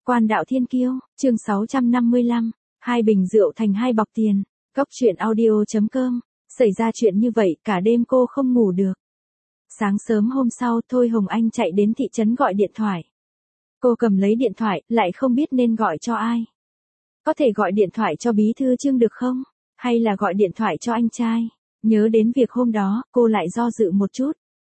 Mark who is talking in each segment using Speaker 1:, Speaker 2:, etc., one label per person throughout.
Speaker 1: Quan đạo thiên kiêu, chương 655, hai bình rượu thành hai bọc tiền. Cốc truyện audio.com. Xảy ra chuyện như vậy cả đêm cô không ngủ được. Sáng sớm hôm sau Thôi Hồng Anh chạy đến thị trấn gọi điện thoại. Cô cầm lấy điện thoại, lại không biết nên gọi cho ai. Có thể gọi điện thoại cho bí thư Trương được không? Hay là gọi điện thoại cho anh trai? Nhớ đến việc hôm đó, cô lại do dự một chút.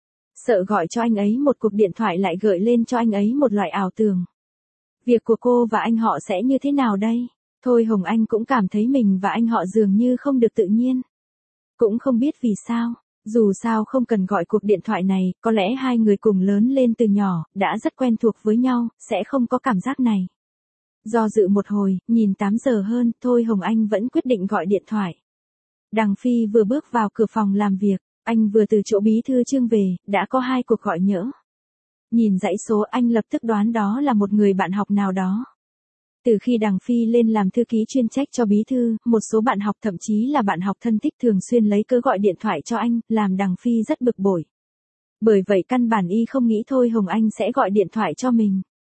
Speaker 1: Sợ gọi cho anh ấy một cuộc điện thoại lại gợi lên cho anh ấy một loại ảo tưởng. Việc của cô và anh họ sẽ như thế nào đây? Thôi Hồng Anh cũng cảm thấy mình và anh họ dường như không được tự nhiên. Cũng không biết vì sao, dù sao không cần gọi cuộc điện thoại này, có lẽ hai người cùng lớn lên từ nhỏ, đã rất quen thuộc với nhau, sẽ không có cảm giác này. Do dự một hồi, nhìn 8 giờ hơn, Thôi Hồng Anh vẫn quyết định gọi điện thoại. Đằng Phi vừa bước vào cửa phòng làm việc, anh vừa từ chỗ bí thư Trương về, đã có 2 cuộc gọi nhỡ. Nhìn dãy số anh lập tức đoán đó là một người bạn học nào đó. Từ khi Đằng Phi lên làm thư ký chuyên trách cho bí thư, một số bạn học thậm chí là bạn học thân thích thường xuyên lấy cớ gọi điện thoại cho anh, làm Đằng Phi rất bực bội. Bởi vậy căn bản y không nghĩ Thôi Hồng Anh sẽ gọi điện thoại cho mình.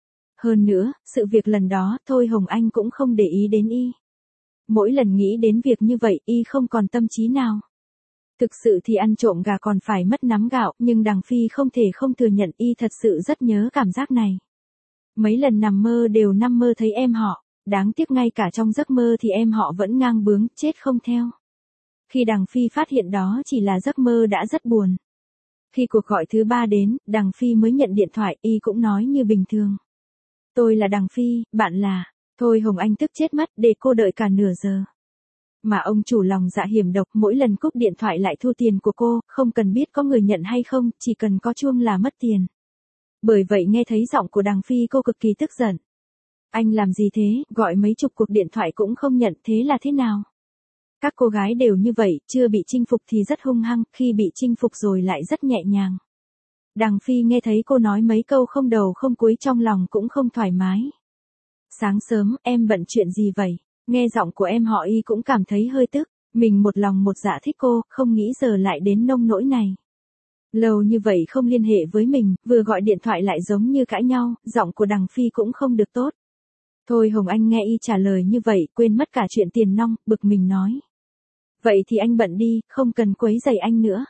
Speaker 1: Hơn nữa, sự việc lần đó, Thôi Hồng Anh cũng không để ý đến y. Mỗi lần nghĩ đến việc như vậy, y không còn tâm trí nào. Thực sự thì ăn trộm gà còn phải mất nắm gạo, nhưng Đằng Phi không thể không thừa nhận y thật sự rất nhớ cảm giác này. Mấy lần nằm mơ đều nằm mơ thấy em họ, đáng tiếc ngay cả trong giấc mơ thì em họ vẫn ngang bướng, chết không theo. Khi Đằng Phi phát hiện đó chỉ là giấc mơ đã rất buồn. Khi cuộc gọi thứ 3 đến, Đằng Phi mới nhận điện thoại, y cũng nói như bình thường. Tôi là Đằng Phi, bạn là... Thôi Hồng Anh tức chết mất, để cô đợi cả nửa giờ. Mà ông chủ lòng dạ hiểm độc, mỗi lần cúp điện thoại lại thu tiền của cô, không cần biết có người nhận hay không, chỉ cần có chuông là mất tiền. Bởi vậy nghe thấy giọng của Đằng Phi cô cực kỳ tức giận. Anh làm gì thế, gọi mấy chục cuộc điện thoại cũng không nhận, thế là thế nào? Các cô gái đều như vậy, chưa bị chinh phục thì rất hung hăng, khi bị chinh phục rồi lại rất nhẹ nhàng. Đằng Phi nghe thấy cô nói mấy câu không đầu không cuối trong lòng cũng không thoải mái. Sáng sớm, em bận chuyện gì vậy? Nghe giọng của em họ y cũng cảm thấy hơi tức, mình một lòng một dạ thích cô, không nghĩ giờ lại đến nông nỗi này. Lâu như vậy không liên hệ với mình, vừa gọi điện thoại lại giống như cãi nhau, giọng của Đằng Phi cũng không được tốt. Thôi Hồng Anh nghe y trả lời như vậy, quên mất cả chuyện tiền nong, bực mình nói. Vậy thì anh bận đi, không cần quấy rầy anh nữa.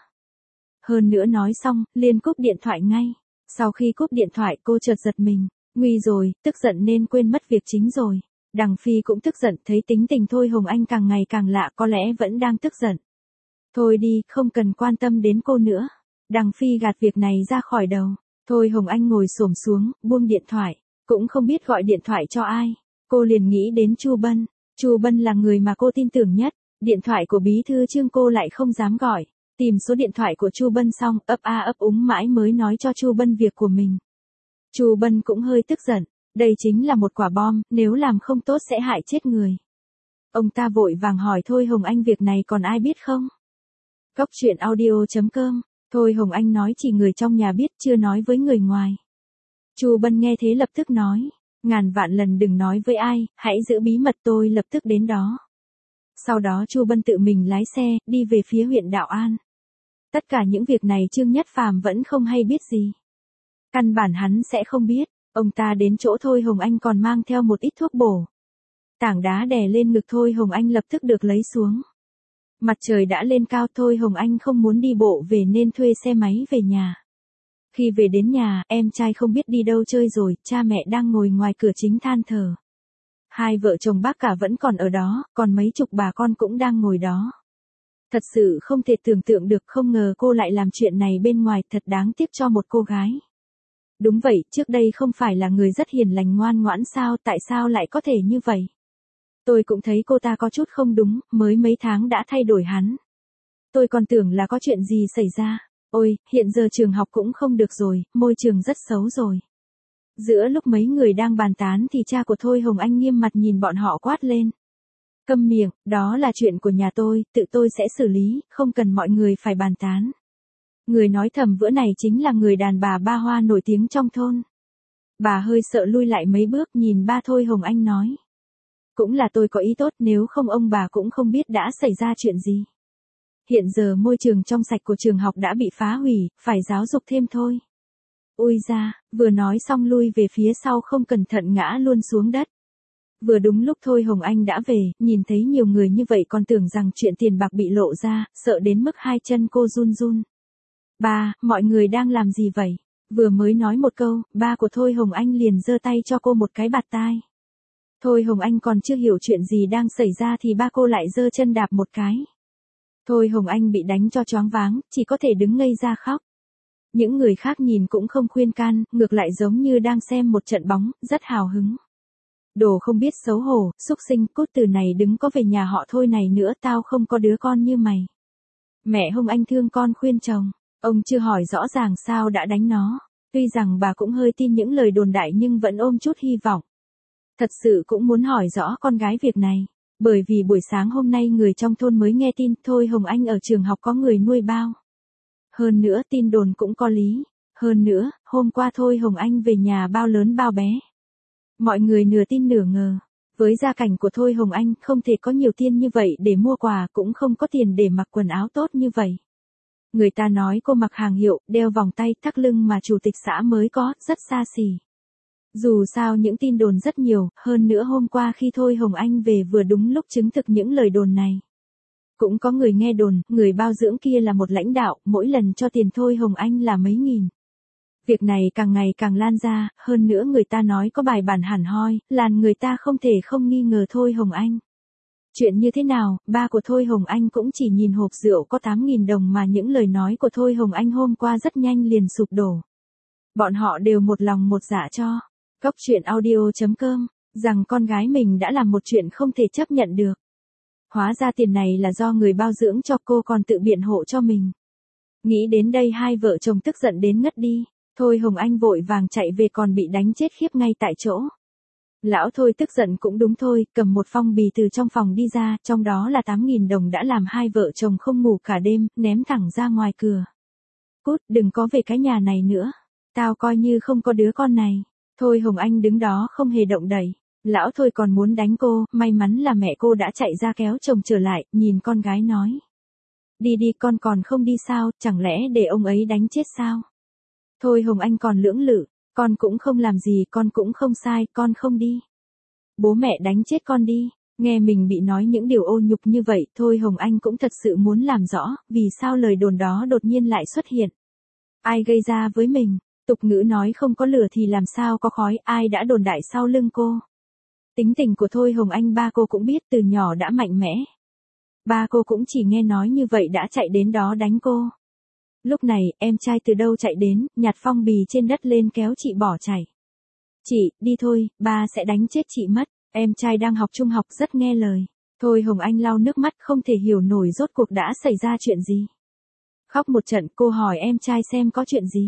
Speaker 1: Hơn nữa nói xong, liền cúp điện thoại ngay. Sau khi cúp điện thoại cô chợt giật mình. Nguy rồi, tức giận nên quên mất việc chính rồi. Đằng Phi cũng tức giận, thấy tính tình Thôi Hồng Anh càng ngày càng lạ, có lẽ vẫn đang tức giận. Thôi đi, không cần quan tâm đến cô nữa. Đằng Phi gạt việc này ra khỏi đầu. Thôi Hồng Anh ngồi xổm xuống, buông điện thoại. Cũng không biết gọi điện thoại cho ai. Cô liền nghĩ đến Chu Bân. Chu Bân là người mà cô tin tưởng nhất. Điện thoại của bí thư Trương cô lại không dám gọi. Tìm số điện thoại của Chu Bân xong, ấp a ấp úng mãi mới nói cho Chu Bân việc của mình. Chu Bân cũng hơi tức giận, đây chính là một quả bom, nếu làm không tốt sẽ hại chết người. Ông ta vội vàng hỏi Thôi Hồng Anh việc này còn ai biết không? Cốc truyện audio.com. Thôi Hồng Anh nói chỉ người trong nhà biết, chưa nói với người ngoài. Chu Bân nghe thế lập tức nói, ngàn vạn lần đừng nói với ai, hãy giữ bí mật, tôi lập tức đến đó. Sau đó Chu Bân tự mình lái xe, đi về phía huyện Đạo An. Tất cả những việc này Trương Nhất Phàm vẫn không hay biết gì. Căn bản hắn sẽ không biết, ông ta đến chỗ Thôi Hồng Anh còn mang theo một ít thuốc bổ. Tảng đá đè lên ngực Thôi Hồng Anh lập tức được lấy xuống. Mặt trời đã lên cao, Thôi Hồng Anh không muốn đi bộ về nên thuê xe máy về nhà. Khi về đến nhà, em trai không biết đi đâu chơi rồi, cha mẹ đang ngồi ngoài cửa chính than thở. Hai vợ chồng bác cả vẫn còn ở đó, còn mấy chục bà con cũng đang ngồi đó. Thật sự không thể tưởng tượng được, không ngờ cô lại làm chuyện này bên ngoài, thật đáng tiếc cho một cô gái. Đúng vậy, trước đây không phải là người rất hiền lành ngoan ngoãn sao, tại sao lại có thể như vậy? Tôi cũng thấy cô ta có chút không đúng, mới mấy tháng đã thay đổi hắn. Tôi còn tưởng là có chuyện gì xảy ra. Ôi, hiện giờ trường học cũng không được rồi, môi trường rất xấu rồi. Giữa lúc mấy người đang bàn tán thì cha của Thôi Hồng Anh nghiêm mặt nhìn bọn họ quát lên. Câm miệng, đó là chuyện của nhà tôi, tự tôi sẽ xử lý, không cần mọi người phải bàn tán. Người nói thầm bữa này chính là người đàn bà Ba Hoa nổi tiếng trong thôn. Bà hơi sợ lui lại mấy bước nhìn ba Thôi Hồng Anh nói. Cũng là tôi có ý tốt, nếu không ông bà cũng không biết đã xảy ra chuyện gì. Hiện giờ môi trường trong sạch của trường học đã bị phá hủy, phải giáo dục thêm thôi. Ui da, vừa nói xong lui về phía sau không cẩn thận ngã luôn xuống đất. Vừa đúng lúc Thôi Hồng Anh đã về, nhìn thấy nhiều người như vậy còn tưởng rằng chuyện tiền bạc bị lộ ra, sợ đến mức hai chân cô run run. Ba, mọi người đang làm gì vậy? Vừa mới nói một câu, ba của Thôi Hồng Anh liền giơ tay cho cô một cái bạt tai. Thôi Hồng Anh còn chưa hiểu chuyện gì đang xảy ra thì ba cô lại giơ chân đạp một cái. Thôi Hồng Anh bị đánh cho choáng váng, chỉ có thể đứng ngây ra khóc. Những người khác nhìn cũng không khuyên can, ngược lại giống như đang xem một trận bóng, rất hào hứng. Đồ không biết xấu hổ, xúc sinh, cút từ này đứng có về nhà họ Thôi này nữa, tao không có đứa con như mày. Mẹ Hồng Anh thương con khuyên chồng, ông chưa hỏi rõ ràng sao đã đánh nó. Tuy rằng bà cũng hơi tin những lời đồn đại nhưng vẫn ôm chút hy vọng. Thật sự cũng muốn hỏi rõ con gái việc này. Bởi vì buổi sáng hôm nay người trong thôn mới nghe tin Thôi Hồng Anh ở trường học có người nuôi bao. Hơn nữa tin đồn cũng có lý. Hơn nữa, hôm qua Thôi Hồng Anh về nhà bao lớn bao bé. Mọi người nửa tin nửa ngờ. Với gia cảnh của Thôi Hồng Anh không thể có nhiều tiền như vậy để mua quà, cũng không có tiền để mặc quần áo tốt như vậy. Người ta nói cô mặc hàng hiệu, đeo vòng tay thắt lưng mà chủ tịch xã mới có, rất xa xỉ. Dù sao những tin đồn rất nhiều, hơn nữa hôm qua khi Thôi Hồng Anh về vừa đúng lúc chứng thực những lời đồn này. Cũng có người nghe đồn, người bao dưỡng kia là một lãnh đạo, mỗi lần cho tiền Thôi Hồng Anh là mấy nghìn. Việc này càng ngày càng lan ra, hơn nữa người ta nói có bài bản hẳn hoi, làm người ta không thể không nghi ngờ Thôi Hồng Anh. Chuyện như thế nào, ba của Thôi Hồng Anh cũng chỉ nhìn hộp rượu có 8.000 đồng mà những lời nói của Thôi Hồng Anh hôm qua rất nhanh liền sụp đổ. Bọn họ đều một lòng một dạ cho. Cốc truyện audio.com, rằng con gái mình đã làm một chuyện không thể chấp nhận được. Hóa ra tiền này là do người bao dưỡng cho cô còn tự biện hộ cho mình. Nghĩ đến đây hai vợ chồng tức giận đến ngất đi. Thôi Hồng Anh vội vàng chạy về còn bị đánh chết khiếp ngay tại chỗ. Lão Thôi tức giận cũng đúng thôi, cầm một phong bì từ trong phòng đi ra, trong đó là 8.000 đồng đã làm hai vợ chồng không ngủ cả đêm, ném thẳng ra ngoài cửa. Cút, đừng có về cái nhà này nữa. Tao coi như không có đứa con này. Thôi Hồng Anh đứng đó không hề động đậy. Lão Thôi còn muốn đánh cô, may mắn là mẹ cô đã chạy ra kéo chồng trở lại, nhìn con gái nói. Đi đi, con còn không đi sao, chẳng lẽ để ông ấy đánh chết sao? Thôi Hồng Anh còn lưỡng lự, con cũng không làm gì, con cũng không sai, con không đi. Bố mẹ đánh chết con đi. Nghe mình bị nói những điều ô nhục như vậy, Thôi Hồng Anh cũng thật sự muốn làm rõ, vì sao lời đồn đó đột nhiên lại xuất hiện. Ai gây ra với mình? Tục ngữ nói không có lửa thì làm sao có khói, ai đã đồn đại sau lưng cô. Tính tình của Thôi Hồng Anh ba cô cũng biết, từ nhỏ đã mạnh mẽ. Ba cô cũng chỉ nghe nói như vậy đã chạy đến đó đánh cô. Lúc này, em trai từ đâu chạy đến, nhặt phong bì trên đất lên kéo chị bỏ chạy. Chị, đi thôi, ba sẽ đánh chết chị mất. Em trai đang học trung học rất nghe lời. Thôi Hồng Anh lau nước mắt không thể hiểu nổi rốt cuộc đã xảy ra chuyện gì. Khóc một trận, cô hỏi em trai xem có chuyện gì.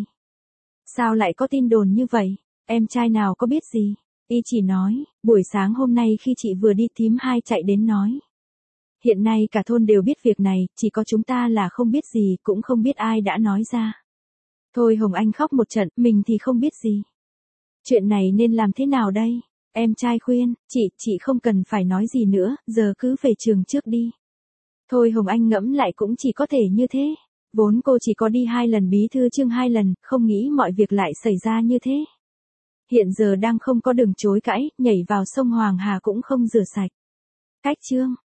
Speaker 1: Sao lại có tin đồn như vậy? Em trai nào có biết gì? Y chỉ nói, buổi sáng hôm nay khi chị vừa đi thím hai chạy đến nói. Hiện nay cả thôn đều biết việc này, chỉ có chúng ta là không biết gì, cũng không biết ai đã nói ra. Thôi Hồng Anh khóc một trận, mình thì không biết gì. Chuyện này nên làm thế nào đây? Em trai khuyên, chị không cần phải nói gì nữa, giờ cứ về trường trước đi. Thôi Hồng Anh ngẫm lại cũng chỉ có thể như thế. Vốn cô chỉ có đi 2 lần bí thư chương 2 lần, không nghĩ mọi việc lại xảy ra như thế. Hiện giờ đang không có đường chối cãi, nhảy vào sông Hoàng Hà cũng không rửa sạch. Cách chương